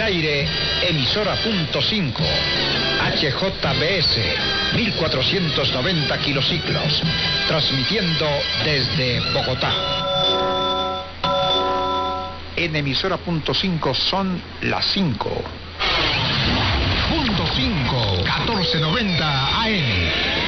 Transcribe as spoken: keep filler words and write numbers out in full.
aire, emisora punto cinco. H J B S, mil cuatrocientos noventa kilociclos. Transmitiendo desde Bogotá. En emisora punto cinco son las cinco. Punto cinco, catorce noventa A M.